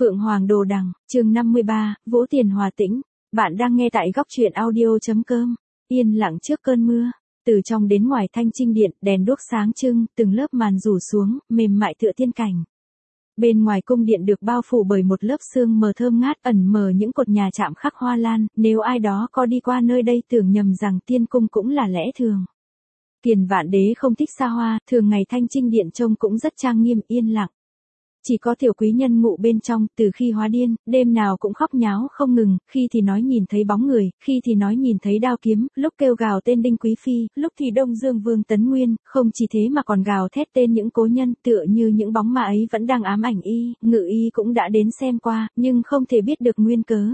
Phượng Hoàng Đồ Đằng, chương 53, Vũ Tiền Hòa Tĩnh. Bạn đang nghe tại góc truyện audio.com. Yên lặng trước cơn mưa. Từ trong đến ngoài Thanh Trinh Điện, đèn đuốc sáng trưng, từng lớp màn rủ xuống, mềm mại tựa tiên cảnh. Bên ngoài cung điện được bao phủ bởi một lớp sương mờ thơm ngát ẩn mờ những cột nhà chạm khắc hoa lan, nếu ai đó có đi qua nơi đây tưởng nhầm rằng tiên cung cũng là lẽ thường. Kiền Vạn Đế không thích xa hoa, thường ngày Thanh Trinh Điện trông cũng rất trang nghiêm yên lặng. Chỉ có tiểu quý nhân ngụ bên trong, từ khi hóa điên, đêm nào cũng khóc nháo không ngừng, khi thì nói nhìn thấy bóng người, khi thì nói nhìn thấy đao kiếm, lúc kêu gào tên Đinh Quý Phi, lúc thì Đông Dương Vương Tấn Nguyên, không chỉ thế mà còn gào thét tên những cố nhân, tựa như những bóng ma ấy vẫn đang ám ảnh y, Ngự y cũng đã đến xem qua, nhưng không thể biết được nguyên cớ.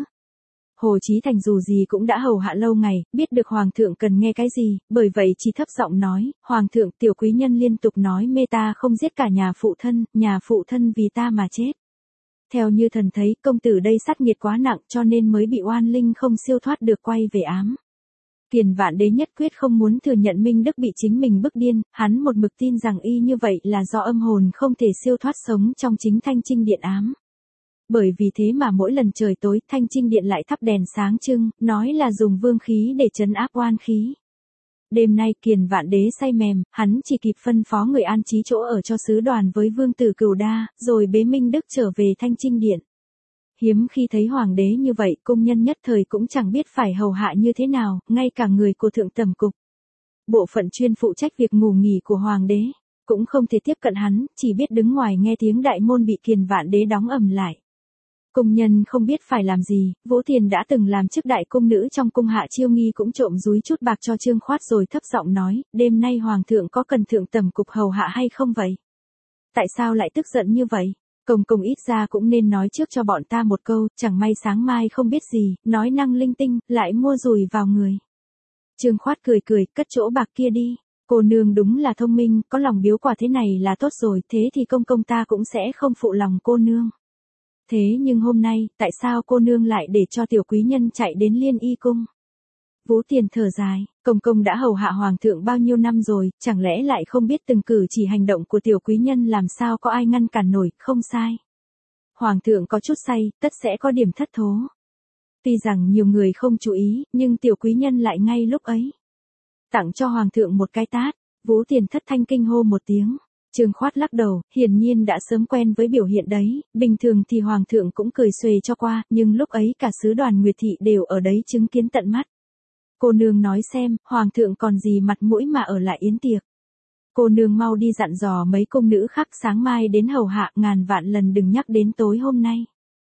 Hồ Chí Thành dù gì cũng đã hầu hạ lâu ngày, biết được Hoàng thượng cần nghe cái gì, bởi vậy chỉ thấp giọng nói, Hoàng thượng, tiểu quý nhân liên tục nói mê ta không giết cả nhà phụ thân vì ta mà chết. Theo như thần thấy, công tử đây sát nghiệt quá nặng cho nên mới bị oan linh không siêu thoát được quay về ám. Kiền Vạn Đế nhất quyết không muốn thừa nhận Minh Đức bị chính mình bức điên, hắn một mực tin rằng y như vậy là do âm hồn không thể siêu thoát sống trong chính Thanh Trinh Điện ám. Bởi vì thế mà mỗi lần trời tối, Thanh Trinh Điện lại thắp đèn sáng trưng, nói là dùng vương khí để trấn áp oan khí. Đêm nay Kiền Vạn Đế say mềm, hắn chỉ kịp phân phó người an trí chỗ ở cho sứ đoàn với vương tử Cửu Đa, rồi bế Minh Đức trở về Thanh Trinh Điện. Hiếm khi thấy hoàng đế như vậy, cung nhân nhất thời cũng chẳng biết phải hầu hạ như thế nào, ngay cả người của thượng tẩm cục. Bộ phận chuyên phụ trách việc ngủ nghỉ của hoàng đế, cũng không thể tiếp cận hắn, chỉ biết đứng ngoài nghe tiếng đại môn bị Kiền Vạn Đế đóng ầm lại. Cung nhân không biết phải làm gì, Vũ Tiền đã từng làm chức đại cung nữ trong cung Hạ Chiêu Nghi cũng trộm dúi chút bạc cho Trương Khoát rồi thấp giọng nói, đêm nay hoàng thượng có cần thượng tẩm cục hầu hạ hay không vậy? Tại sao lại tức giận như vậy? Công ít ra cũng nên nói trước cho bọn ta một câu, chẳng may sáng mai không biết gì, nói năng linh tinh, lại mua dùi vào người. Trương Khoát cười cười, cất chỗ bạc kia đi. Cô nương đúng là thông minh, có lòng biếu quà thế này là tốt rồi, thế thì công ta cũng sẽ không phụ lòng cô nương. Thế nhưng hôm nay, tại sao cô nương lại để cho tiểu quý nhân chạy đến Liên Y cung? Vũ Tiền thở dài, công đã hầu hạ hoàng thượng bao nhiêu năm rồi, chẳng lẽ lại không biết từng cử chỉ hành động của tiểu quý nhân làm sao có ai ngăn cản nổi, không sai. Hoàng thượng có chút say, tất sẽ có điểm thất thố. Tuy rằng nhiều người không chú ý, nhưng tiểu quý nhân lại ngay lúc ấy tặng cho hoàng thượng một cái tát. Vũ Tiền thất thanh kinh hô một tiếng. Trương Khoát lắc đầu, hiển nhiên đã sớm quen với biểu hiện đấy, bình thường thì hoàng thượng cũng cười xuề cho qua, nhưng lúc ấy cả sứ đoàn Nguyệt thị đều ở đấy chứng kiến tận mắt. Cô nương nói xem, hoàng thượng còn gì mặt mũi mà ở lại yến tiệc. Cô nương mau đi dặn dò mấy cung nữ khác sáng mai đến hầu hạ, ngàn vạn lần đừng nhắc đến tối hôm nay.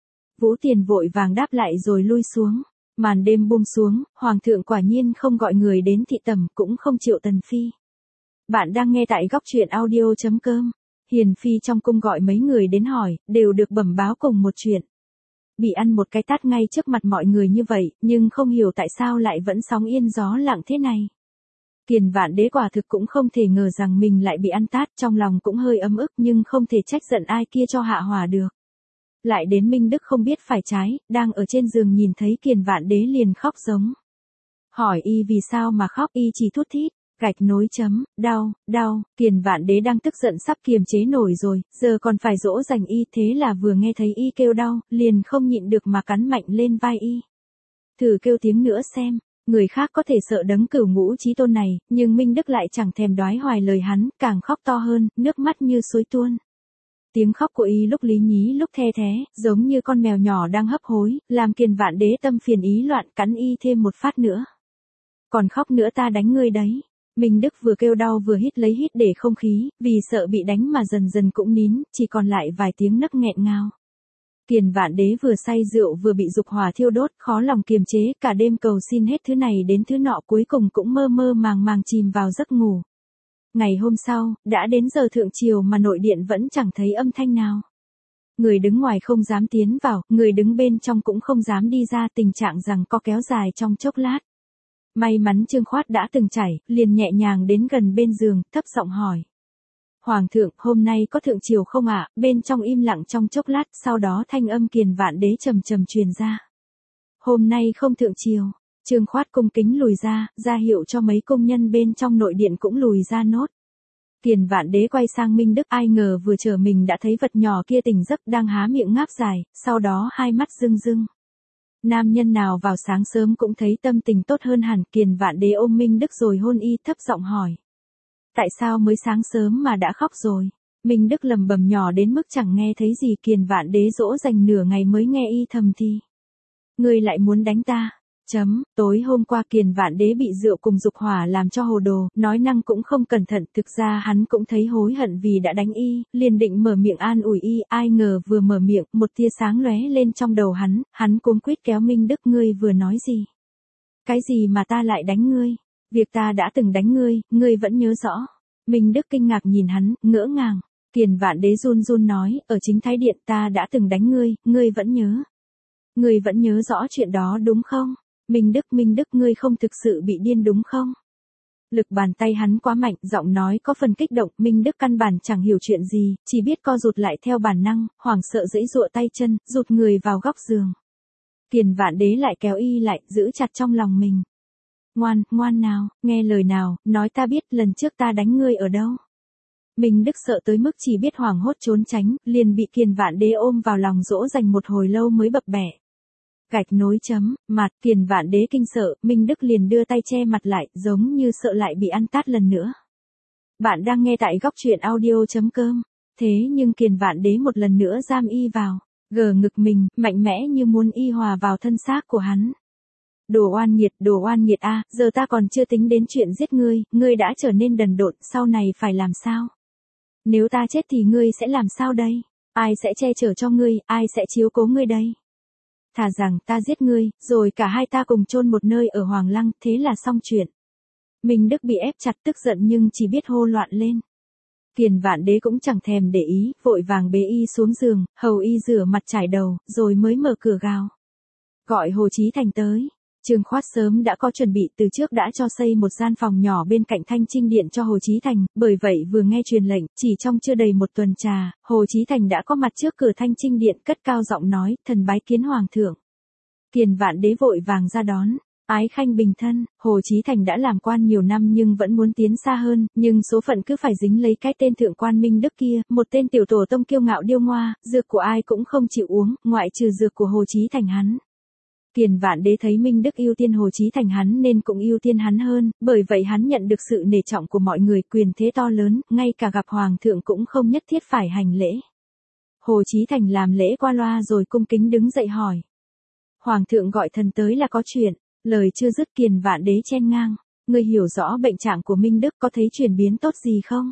Vũ Tiền vội vàng đáp lại rồi lui xuống. Màn đêm buông xuống, hoàng thượng quả nhiên không gọi người đến thị tẩm, cũng không triệu Tần Phi. Bạn đang nghe tại góc truyện audio.com. Hiền Phi trong cung gọi mấy người đến hỏi, đều được bẩm báo cùng một chuyện. Bị ăn một cái tát ngay trước mặt mọi người như vậy, nhưng không hiểu tại sao lại vẫn sóng yên gió lặng thế này. Kiền Vạn Đế quả thực cũng không thể ngờ rằng mình lại bị ăn tát, trong lòng cũng hơi ấm ức nhưng không thể trách giận ai kia cho hạ hỏa được. Lại đến Minh Đức không biết phải trái, đang ở trên giường nhìn thấy Kiền Vạn Đế liền khóc giống. Hỏi y vì sao mà khóc, y chỉ thút thít. Gạch nối chấm, đau, Kiền Vạn Đế đang tức giận sắp kiềm chế nổi rồi, giờ còn phải dỗ dành y, thế là vừa nghe thấy y kêu đau, liền không nhịn được mà cắn mạnh lên vai y. Thử kêu tiếng nữa xem, người khác có thể sợ đấng Cửu Ngũ Chí Tôn này, nhưng Minh Đức lại chẳng thèm đoái hoài lời hắn, càng khóc to hơn, nước mắt như suối tuôn. Tiếng khóc của y lúc lý nhí lúc the thé, giống như con mèo nhỏ đang hấp hối, làm Kiền Vạn Đế tâm phiền ý loạn cắn y thêm một phát nữa. Còn khóc nữa ta đánh ngươi đấy. Minh Đức vừa kêu đau vừa hít lấy hít để không khí, vì sợ bị đánh mà dần dần cũng nín, chỉ còn lại vài tiếng nấc nghẹn ngào. Kiền Vạn Đế vừa say rượu vừa bị dục hỏa thiêu đốt, khó lòng kiềm chế, cả đêm cầu xin hết thứ này đến thứ nọ, cuối cùng cũng mơ mơ màng màng chìm vào giấc ngủ. Ngày hôm sau, đã đến giờ thượng triều mà nội điện vẫn chẳng thấy âm thanh nào. Người đứng ngoài không dám tiến vào, người đứng bên trong cũng không dám đi ra, tình trạng rằng có kéo dài trong chốc lát. May mắn Trương Khoát đã từng trải, liền nhẹ nhàng đến gần bên giường, thấp giọng hỏi. Hoàng thượng, hôm nay có thượng triều không ạ? Bên trong im lặng trong chốc lát, sau đó thanh âm Kiền Vạn Đế trầm trầm truyền ra. Hôm nay không thượng triều. Trương Khoát cung kính lùi ra, ra hiệu cho mấy công nhân bên trong nội điện cũng lùi ra nốt. Kiền Vạn Đế quay sang Minh Đức, ai ngờ vừa chờ mình đã thấy vật nhỏ kia tỉnh giấc đang há miệng ngáp dài, sau đó hai mắt rưng rưng. Nam nhân nào vào sáng sớm cũng thấy tâm tình tốt hơn hẳn. Kiền Vạn Đế ôm Minh Đức rồi hôn y, thấp giọng hỏi. Tại sao mới sáng sớm mà đã khóc rồi? Minh Đức lầm bầm nhỏ đến mức chẳng nghe thấy gì. Kiền Vạn Đế dỗ dành nửa ngày mới nghe y thầm thì. Ngươi lại muốn đánh ta? Tối hôm qua Kiền Vạn Đế bị rượu cùng dục hỏa làm cho hồ đồ, nói năng cũng không cẩn thận, thực ra hắn cũng thấy hối hận vì đã đánh y, liền định mở miệng an ủi y, ai ngờ vừa mở miệng, một tia sáng lóe lên trong đầu hắn cuống quýt kéo Minh Đức, ngươi vừa nói gì? Cái gì mà ta lại đánh ngươi? Việc ta đã từng đánh ngươi vẫn nhớ rõ. Minh Đức kinh ngạc nhìn hắn, ngỡ ngàng. Kiền Vạn Đế run run nói, ở chính Thái Điện ta đã từng đánh ngươi vẫn nhớ. Ngươi vẫn nhớ rõ chuyện đó đúng không? Minh Đức, ngươi không thực sự bị điên đúng không? Lực bàn tay hắn quá mạnh, giọng nói có phần kích động, Minh Đức căn bản chẳng hiểu chuyện gì, chỉ biết co rụt lại theo bản năng, hoảng sợ giãy giụa tay chân, rụt người vào góc giường. Kiền Vạn Đế lại kéo y lại, giữ chặt trong lòng mình. Ngoan nào, nghe lời nào, nói ta biết lần trước ta đánh ngươi ở đâu. Minh Đức sợ tới mức chỉ biết hoảng hốt trốn tránh, liền bị Kiền Vạn Đế ôm vào lòng dỗ dành một hồi lâu mới bập bẹ. Gạch nối mặt, Kiền Vạn Đế kinh sợ, Minh Đức liền đưa tay che mặt lại, giống như sợ lại bị ăn tát lần nữa. Bạn đang nghe tại góc truyện audio.com. Thế nhưng Kiền Vạn Đế một lần nữa giam y vào, gờ ngực mình, mạnh mẽ như muốn y hòa vào thân xác của hắn. Đồ oan nghiệt a, giờ ta còn chưa tính đến chuyện giết ngươi đã trở nên đần độn, sau này phải làm sao? Nếu ta chết thì ngươi sẽ làm sao đây? Ai sẽ che chở cho ngươi, ai sẽ chiếu cố ngươi đây? Thà rằng ta giết ngươi, rồi cả hai ta cùng chôn một nơi ở Hoàng Lăng, thế là xong chuyện. Minh Đức bị ép chặt tức giận nhưng chỉ biết hô loạn lên. Kiền Vạn Đế cũng chẳng thèm để ý, vội vàng bế y xuống giường, hầu y rửa mặt trải đầu, rồi mới mở cửa gào. Gọi Hồ Chí Thành tới. Trương Khoát sớm đã có chuẩn bị, từ trước đã cho xây một gian phòng nhỏ bên cạnh Thanh Trinh Điện cho Hồ Chí Thành, bởi vậy vừa nghe truyền lệnh, chỉ trong chưa đầy một tuần trà, Hồ Chí Thành đã có mặt trước cửa Thanh Trinh Điện, cất cao giọng nói, thần bái kiến Hoàng thượng. Kiền Vạn Đế vội vàng ra đón. Ái khanh bình thân. Hồ Chí Thành đã làm quan nhiều năm nhưng vẫn muốn tiến xa hơn, nhưng số phận cứ phải dính lấy cái tên thượng quan Minh Đức kia, một tên tiểu tổ tông kiêu ngạo điêu ngoa, dược của ai cũng không chịu uống, ngoại trừ dược của Hồ Chí Thành hắn. Kiền Vạn Đế thấy Minh Đức ưu tiên Hồ Chí Thành hắn nên cũng ưu tiên hắn hơn, bởi vậy hắn nhận được sự nể trọng của mọi người, quyền thế to lớn, ngay cả gặp Hoàng thượng cũng không nhất thiết phải hành lễ. Hồ Chí Thành làm lễ qua loa rồi cung kính đứng dậy hỏi. Hoàng thượng gọi thần tới là có chuyện. Lời chưa dứt Kiền Vạn Đế chen ngang. Ngươi hiểu rõ bệnh trạng của Minh Đức, có thấy chuyển biến tốt gì không?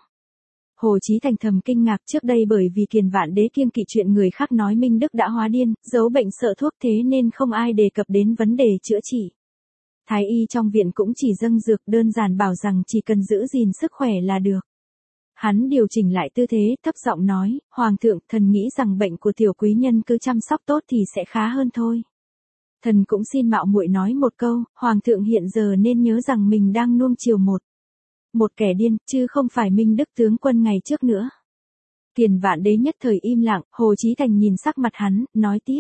Hồ Chí Thành thầm kinh ngạc, trước đây bởi vì Kiền Vạn Đế kiêng kỵ chuyện người khác nói Minh Đức đã hóa điên, giấu bệnh sợ thuốc, thế nên không ai đề cập đến vấn đề chữa trị. Thái y trong viện cũng chỉ dâng dược, đơn giản bảo rằng chỉ cần giữ gìn sức khỏe là được. Hắn điều chỉnh lại tư thế, thấp giọng nói, Hoàng thượng, thần nghĩ rằng bệnh của tiểu quý nhân cứ chăm sóc tốt thì sẽ khá hơn thôi. Thần cũng xin mạo muội nói một câu, Hoàng thượng hiện giờ nên nhớ rằng mình đang nuông chiều một kẻ điên, chứ không phải Minh Đức tướng quân ngày trước nữa. Kiền Vạn Đế nhất thời im lặng, Hồ Chí Thành nhìn sắc mặt hắn, nói tiếp.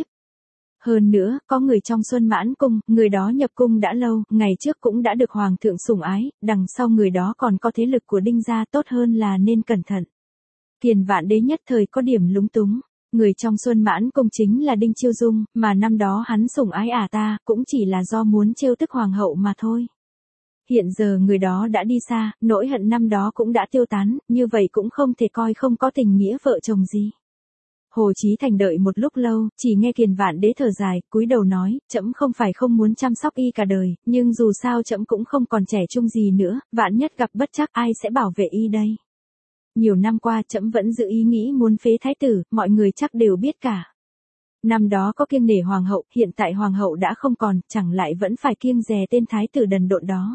Hơn nữa, có người trong Xuân Mãn Cung, người đó nhập cung đã lâu, ngày trước cũng đã được Hoàng thượng sủng ái, đằng sau người đó còn có thế lực của Đinh gia, tốt hơn là nên cẩn thận. Kiền Vạn Đế nhất thời có điểm lúng túng. Người trong Xuân Mãn Cung chính là Đinh Chiêu Dung, mà năm đó hắn sủng ái ta, cũng chỉ là do muốn trêu tức hoàng hậu mà thôi. Hiện giờ người đó đã đi xa, nỗi hận năm đó cũng đã tiêu tán, như vậy cũng không thể coi không có tình nghĩa vợ chồng gì. Hồ Chí Thành đợi một lúc lâu, chỉ nghe Kiền Vạn Đế thở dài, cúi đầu nói, trẫm không phải không muốn chăm sóc y cả đời, nhưng dù sao trẫm cũng không còn trẻ trung gì nữa, vạn nhất gặp bất trắc ai sẽ bảo vệ y đây. Nhiều năm qua trẫm vẫn giữ ý nghĩ muốn phế thái tử, mọi người chắc đều biết cả. Năm đó có kiêng nể hoàng hậu, hiện tại hoàng hậu đã không còn, chẳng lại vẫn phải kiêng dè tên thái tử đần độn đó.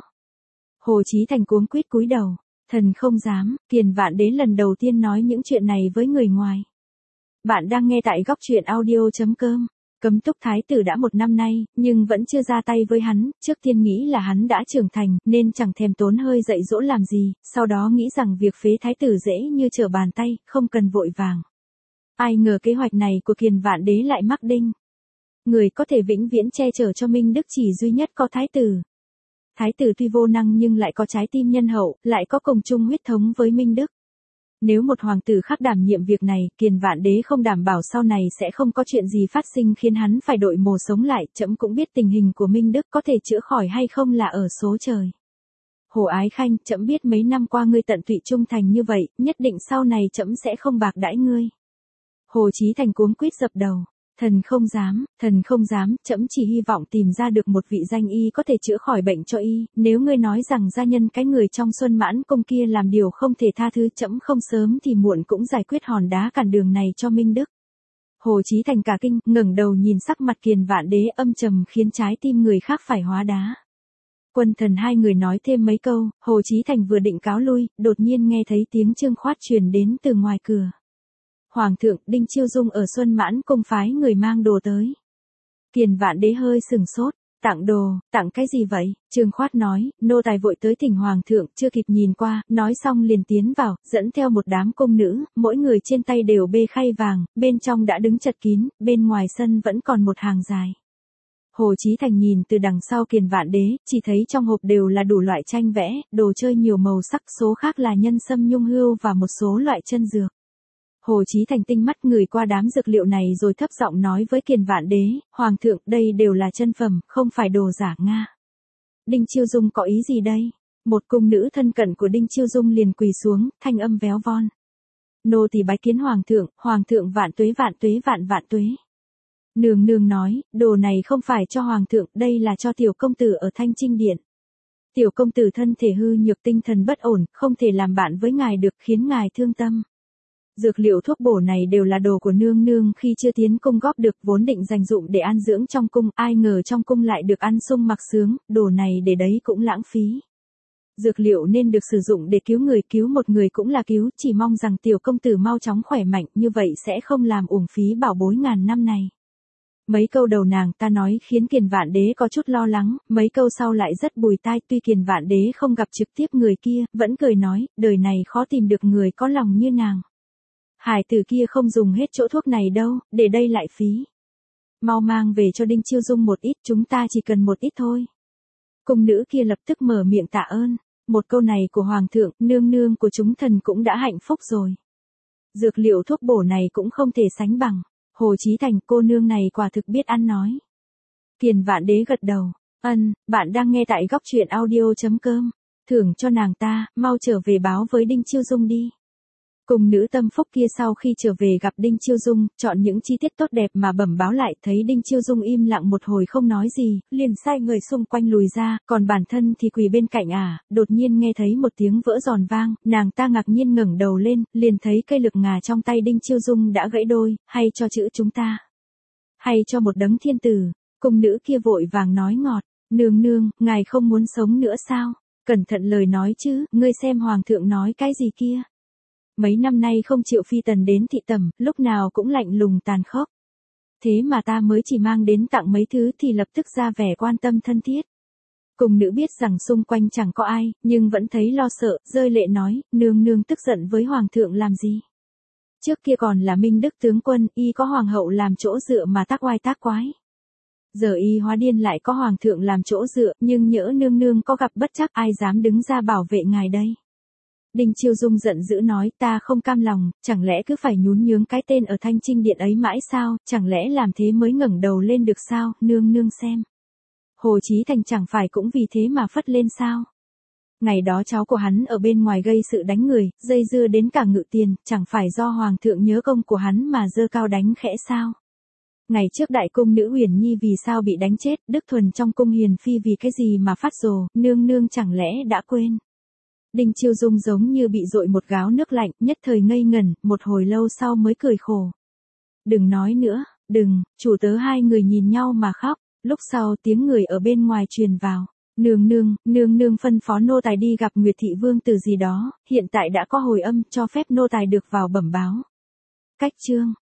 Hồ Chí Thành cuống quýt cúi đầu, thần không dám. Kiền Vạn Đế lần đầu tiên nói những chuyện này với người ngoài. Bạn đang nghe tại góc truyện audio.com. Cấm túc thái tử đã 1 năm nay, nhưng vẫn chưa ra tay với hắn, trước tiên nghĩ là hắn đã trưởng thành, nên chẳng thèm tốn hơi dạy dỗ làm gì, sau đó nghĩ rằng việc phế thái tử dễ như trở bàn tay, không cần vội vàng. Ai ngờ kế hoạch này của Kiền Vạn Đế lại mắc đinh. Người có thể vĩnh viễn che chở cho Minh Đức chỉ duy nhất có thái tử. Thái tử tuy vô năng nhưng lại có trái tim nhân hậu, lại có cùng chung huyết thống với Minh Đức. Nếu một hoàng tử khác đảm nhiệm việc này, Kiền Vạn Đế không đảm bảo sau này sẽ không có chuyện gì phát sinh khiến hắn phải đội mồ sống lại, trẫm cũng biết tình hình của Minh Đức có thể chữa khỏi hay không là ở số trời. Hồ Ái Khanh, trẫm biết mấy năm qua ngươi tận tụy trung thành như vậy, nhất định sau này trẫm sẽ không bạc đãi ngươi. Hồ Chí Thành cuống quýt dập đầu. Thần không dám, trẫm chỉ hy vọng tìm ra được một vị danh y có thể chữa khỏi bệnh cho y, nếu ngươi nói rằng gia nhân cái người trong Xuân Mãn Cung kia làm điều không thể tha thứ, trẫm không sớm thì muộn cũng giải quyết hòn đá cản đường này cho Minh Đức. Hồ Chí Thành cả kinh, ngẩng đầu nhìn sắc mặt Kiền Vạn Đế âm trầm khiến trái tim người khác phải hóa đá. Quân thần hai người nói thêm mấy câu, Hồ Chí Thành vừa định cáo lui, đột nhiên nghe thấy tiếng Trương Khoát truyền đến từ ngoài cửa. Hoàng thượng, Đinh Chiêu Dung ở Xuân Mãn Cung phái người mang đồ tới. Kiền Vạn Đế hơi sừng sốt, tặng đồ, tặng cái gì vậy? Trương Khoát nói, nô tài vội tới thỉnh Hoàng thượng, chưa kịp nhìn qua, nói xong liền tiến vào, dẫn theo một đám cung nữ, mỗi người trên tay đều bê khay vàng, bên trong đã đứng chật kín, bên ngoài sân vẫn còn một hàng dài. Hồ Chí Thành nhìn từ đằng sau Kiền Vạn Đế, chỉ thấy trong hộp đều là đủ loại tranh vẽ, đồ chơi nhiều màu sắc, số khác là nhân sâm nhung hươu và một số loại chân dược. Hồ Chí Thành tinh mắt người qua đám dược liệu này rồi thấp giọng nói với Kiền Vạn Đế, Hoàng thượng, đây đều là chân phẩm, không phải đồ giả Nga. Đinh Chiêu Dung có ý gì đây? Một cung nữ thân cận của Đinh Chiêu Dung liền quỳ xuống, thanh âm véo von. Nô tỳ bái kiến Hoàng thượng vạn tuế vạn tuế. Nương nương nói, đồ này không phải cho Hoàng thượng, đây là cho tiểu công tử ở Thanh Trinh Điện. Tiểu công tử thân thể hư nhược tinh thần bất ổn, không thể làm bạn với ngài được khiến ngài thương tâm. Dược liệu thuốc bổ này đều là đồ của nương nương khi chưa tiến cung góp được vốn định dành dụng để an dưỡng trong cung, ai ngờ trong cung lại được ăn sung mặc sướng, đồ này để đấy cũng lãng phí. Dược liệu nên được sử dụng để cứu người, cứu một người cũng là cứu, chỉ mong rằng tiểu công tử mau chóng khỏe mạnh, như vậy sẽ không làm uổng phí bảo bối ngàn năm này. Mấy câu đầu nàng ta nói khiến Kiền Vạn Đế có chút lo lắng, mấy câu sau lại rất bùi tai, tuy Kiền Vạn Đế không gặp trực tiếp người kia, vẫn cười nói, đời này khó tìm được người có lòng như nàng. Hải tử kia không dùng hết chỗ thuốc này đâu, để đây lại phí. Mau mang về cho Đinh Chiêu Dung một ít, chúng ta chỉ cần một ít thôi. Cung nữ kia lập tức mở miệng tạ ơn, một câu này của Hoàng thượng, nương nương của chúng thần cũng đã hạnh phúc rồi. Dược liệu thuốc bổ này cũng không thể sánh bằng. Hồ Chí Thành, cô nương này quả thực biết ăn nói. Kiền Vạn Đế gật đầu, bạn đang nghe tại góc truyện audio.com, thưởng cho nàng ta, mau trở về báo với Đinh Chiêu Dung đi. Cung nữ tâm phúc kia sau khi trở về gặp Đinh Chiêu Dung, chọn những chi tiết tốt đẹp mà bẩm báo lại, thấy Đinh Chiêu Dung im lặng một hồi không nói gì, liền sai người xung quanh lùi ra, còn bản thân thì quỳ bên cạnh đột nhiên nghe thấy một tiếng vỡ giòn vang, nàng ta ngạc nhiên ngẩng đầu lên, liền thấy cây lực ngà trong tay Đinh Chiêu Dung đã gãy đôi, hay cho chữ chúng ta, hay cho một đấng thiên tử. Cung nữ kia vội vàng nói ngọt, nương, ngài không muốn sống nữa sao? Cẩn thận lời nói chứ, ngươi xem Hoàng thượng nói cái gì kia. Mấy năm nay không chịu phi tần đến thị tẩm, lúc nào cũng lạnh lùng tàn khốc. Thế mà ta mới chỉ mang đến tặng mấy thứ thì lập tức ra vẻ quan tâm thân thiết. Cung nữ biết rằng xung quanh chẳng có ai, nhưng vẫn thấy lo sợ, rơi lệ nói, nương tức giận với Hoàng thượng làm gì? Trước kia còn là Minh Đức tướng quân, y có Hoàng hậu làm chỗ dựa mà tác oai tác quái. Giờ y hóa điên lại có Hoàng thượng làm chỗ dựa, nhưng nhỡ nương có gặp bất trắc ai dám đứng ra bảo vệ ngài đây. Đinh Chiêu Dung giận dữ nói, ta không cam lòng, chẳng lẽ cứ phải nhún nhướng cái tên ở Thanh Trinh Điện ấy mãi sao, chẳng lẽ làm thế mới ngẩng đầu lên được sao, nương xem. Hồ Chí Thành chẳng phải cũng vì thế mà phất lên sao. Ngày đó cháu của hắn ở bên ngoài gây sự đánh người, dây dưa đến cả ngự tiền, chẳng phải do Hoàng thượng nhớ công của hắn mà dơ cao đánh khẽ sao. Ngày trước đại cung nữ Huyền Nhi vì sao bị đánh chết, Đức Thuần trong cung Hiền Phi vì cái gì mà phát rồ, nương chẳng lẽ đã quên. Đinh Chiêu Dung giống như bị dội một gáo nước lạnh, nhất thời ngây ngẩn, một hồi lâu sau mới cười khổ. Đừng nói nữa, đừng, chủ tớ hai người nhìn nhau mà khóc, lúc sau tiếng người ở bên ngoài truyền vào. Nương phân phó nô tài đi gặp Nguyệt Thị Vương tử gì đó, hiện tại đã có hồi âm cho phép nô tài được vào bẩm báo. Cách chương